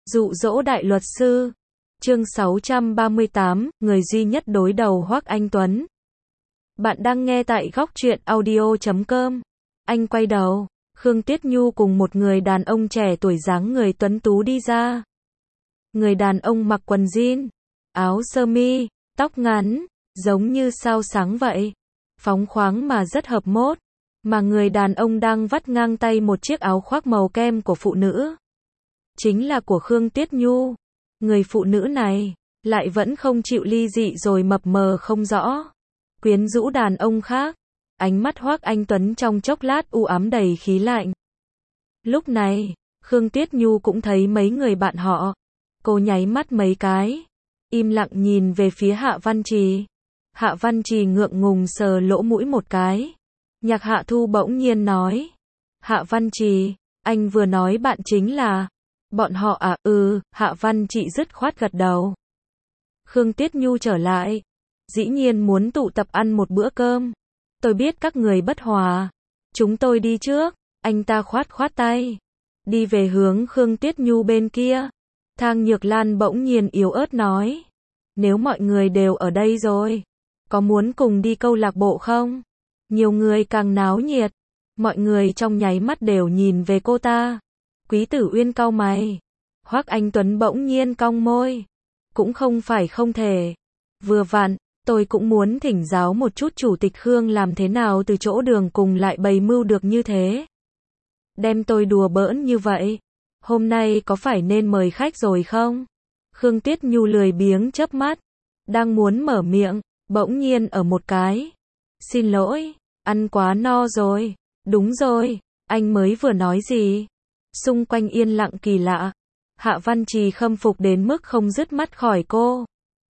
Dụ dỗ đại luật sư. Chương 638, người duy nhất đối đầu Hoắc Anh Tuấn. Bạn đang nghe tại góc truyện audio.com. Anh quay đầu, Khương Tuyết Nhu cùng một người đàn ông trẻ tuổi dáng người tuấn tú đi ra. Người đàn ông mặc quần jean, áo sơ mi, tóc ngắn, giống như sao sáng vậy. Phóng khoáng mà rất hợp mốt. Mà người đàn ông đang vắt ngang tay một chiếc áo khoác màu kem của phụ nữ. Chính là của Khương Tuyết Nhu. Người phụ nữ này, lại vẫn không chịu ly dị rồi mập mờ không rõ. Quyến rũ đàn ông khác. Ánh mắt Hoắc Anh Tuấn trong chốc lát u ám đầy khí lạnh. Lúc này, Khương Tuyết Nhu cũng thấy mấy người bạn họ. Cô nháy mắt mấy cái. Im lặng nhìn về phía Hạ Văn Trì. Hạ Văn Trì ngượng ngùng sờ lỗ mũi một cái. Nhạc Hạ Thu bỗng nhiên nói. Hạ Văn Trì, anh vừa nói bạn chính là... Bọn họ à? Hạ Văn Trì dứt khoát gật đầu. Khương Tuyết Nhu trở lại. Dĩ nhiên muốn tụ tập ăn một bữa cơm. Tôi biết các người bất hòa. Chúng tôi đi trước. Anh ta khoát tay. Đi về hướng Khương Tuyết Nhu bên kia. Thang Nhược Lan bỗng nhiên yếu ớt nói. Nếu mọi người đều ở đây rồi, có muốn cùng đi câu lạc bộ không? Nhiều người càng náo nhiệt. Mọi người trong nháy mắt đều nhìn về cô ta. Quý Tử Uyên cau mày. Hoắc Anh Tuấn bỗng nhiên cong môi. Cũng không phải không thể. Vừa vặn, tôi cũng muốn thỉnh giáo một chút Chủ tịch Khương làm thế nào từ chỗ đường cùng lại bày mưu được như thế. Đem tôi đùa bỡn như vậy. Hôm nay có phải nên mời khách rồi không? Khương Tuyết Nhu lười biếng chớp mắt. Đang muốn mở miệng, bỗng nhiên ở một cái. Xin lỗi, ăn quá no rồi. Đúng rồi, anh mới vừa nói gì? Xung quanh yên lặng kỳ lạ. Hạ Văn Trì khâm phục đến mức không dứt mắt khỏi cô.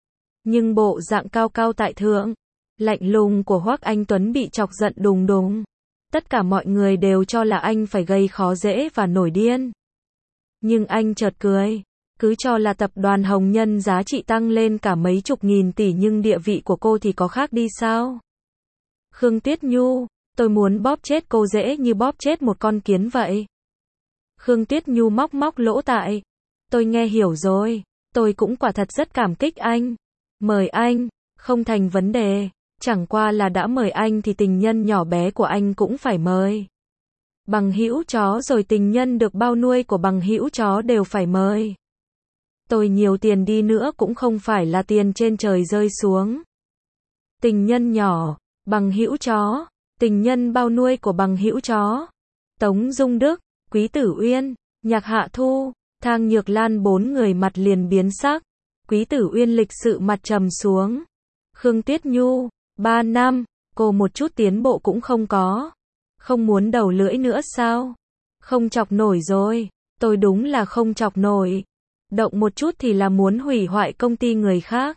Nhưng bộ dạng cao cao tại thượng, lạnh lùng của Hoắc Anh Tuấn bị chọc giận đùng đùng. Tất cả mọi người đều cho là anh phải gây khó dễ và nổi điên. Nhưng anh chợt cười. Cứ cho là tập đoàn Hồng Nhân giá trị tăng lên cả mấy chục nghìn tỷ nhưng địa vị của cô thì có khác đi sao? Khương Tuyết Nhu, tôi muốn bóp chết cô dễ như bóp chết một con kiến vậy. Khương Tuyết Nhu móc lỗ tai. Tôi nghe hiểu rồi. Tôi cũng quả thật rất cảm kích anh. Mời anh, không thành vấn đề. Chẳng qua là đã mời anh thì tình nhân nhỏ bé của anh cũng phải mời. Bằng hữu chó rồi tình nhân được bao nuôi của bằng hữu chó đều phải mời. Tôi nhiều tiền đi nữa cũng không phải là tiền trên trời rơi xuống. Tình nhân nhỏ, bằng hữu chó, tình nhân bao nuôi của bằng hữu chó. Tống Dung Đức, Quý Tử Uyên, Nhạc Hạ Thu, Thang Nhược Lan bốn người mặt liền biến sắc. Quý Tử Uyên lịch sự mặt trầm xuống. Khương Tuyết Nhu, 3 năm, cô một chút tiến bộ cũng không có. Không muốn đầu lưỡi nữa sao? Không chọc nổi rồi. Tôi đúng là không chọc nổi. Động một chút thì là muốn hủy hoại công ty người khác.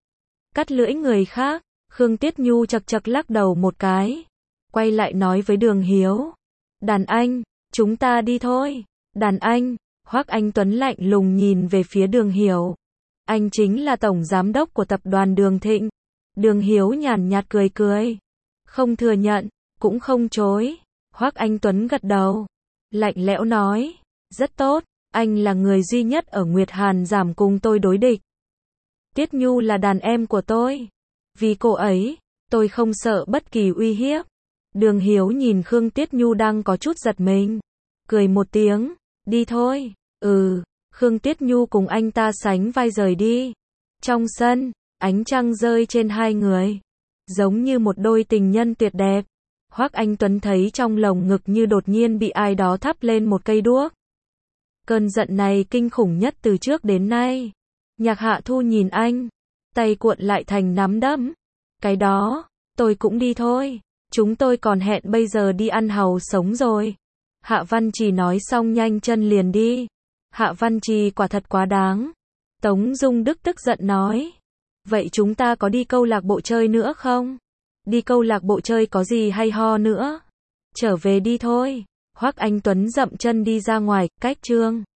Cắt lưỡi người khác. Khương Tuyết Nhu chật lắc đầu một cái. Quay lại nói với Đường Hiếu. Đàn anh, chúng ta đi thôi. Đàn anh, Hoắc Anh Tuấn lạnh lùng nhìn về phía Đường Hiếu. Anh chính là tổng giám đốc của tập đoàn Đường Thịnh. Đường Hiếu nhàn nhạt cười. Không thừa nhận, cũng không chối. Hoắc Anh Tuấn gật đầu. Lạnh lẽo nói. Rất tốt, anh là người duy nhất ở Nguyệt Hàn giảm cùng tôi đối địch. Tuyết Nhu là đàn em của tôi. Vì cô ấy, tôi không sợ bất kỳ uy hiếp. Đường Hiếu nhìn Khương Tuyết Nhu đang có chút giật mình. Cười một tiếng. Đi thôi. Khương Tuyết Nhu cùng anh ta sánh vai rời đi. Trong sân, ánh trăng rơi trên hai người. Giống như một đôi tình nhân tuyệt đẹp. Hoắc Anh Tuấn thấy trong lồng ngực như đột nhiên bị ai đó thắp lên một cây đuốc. Cơn giận này kinh khủng nhất từ trước đến nay. Nhạc Hạ Thu nhìn anh. Tay cuộn lại thành nắm đấm. Cái đó, tôi cũng đi thôi. Chúng tôi còn hẹn bây giờ đi ăn hàu sống rồi. Hạ Văn Trì nói xong nhanh chân liền đi. Hạ Văn Trì quả thật quá đáng. Tống Dung Đức tức giận nói. Vậy chúng ta có đi câu lạc bộ chơi nữa không? Đi câu lạc bộ chơi có gì hay ho nữa? Trở về đi thôi. Hoắc Anh Tuấn dậm chân đi ra ngoài, cách chương.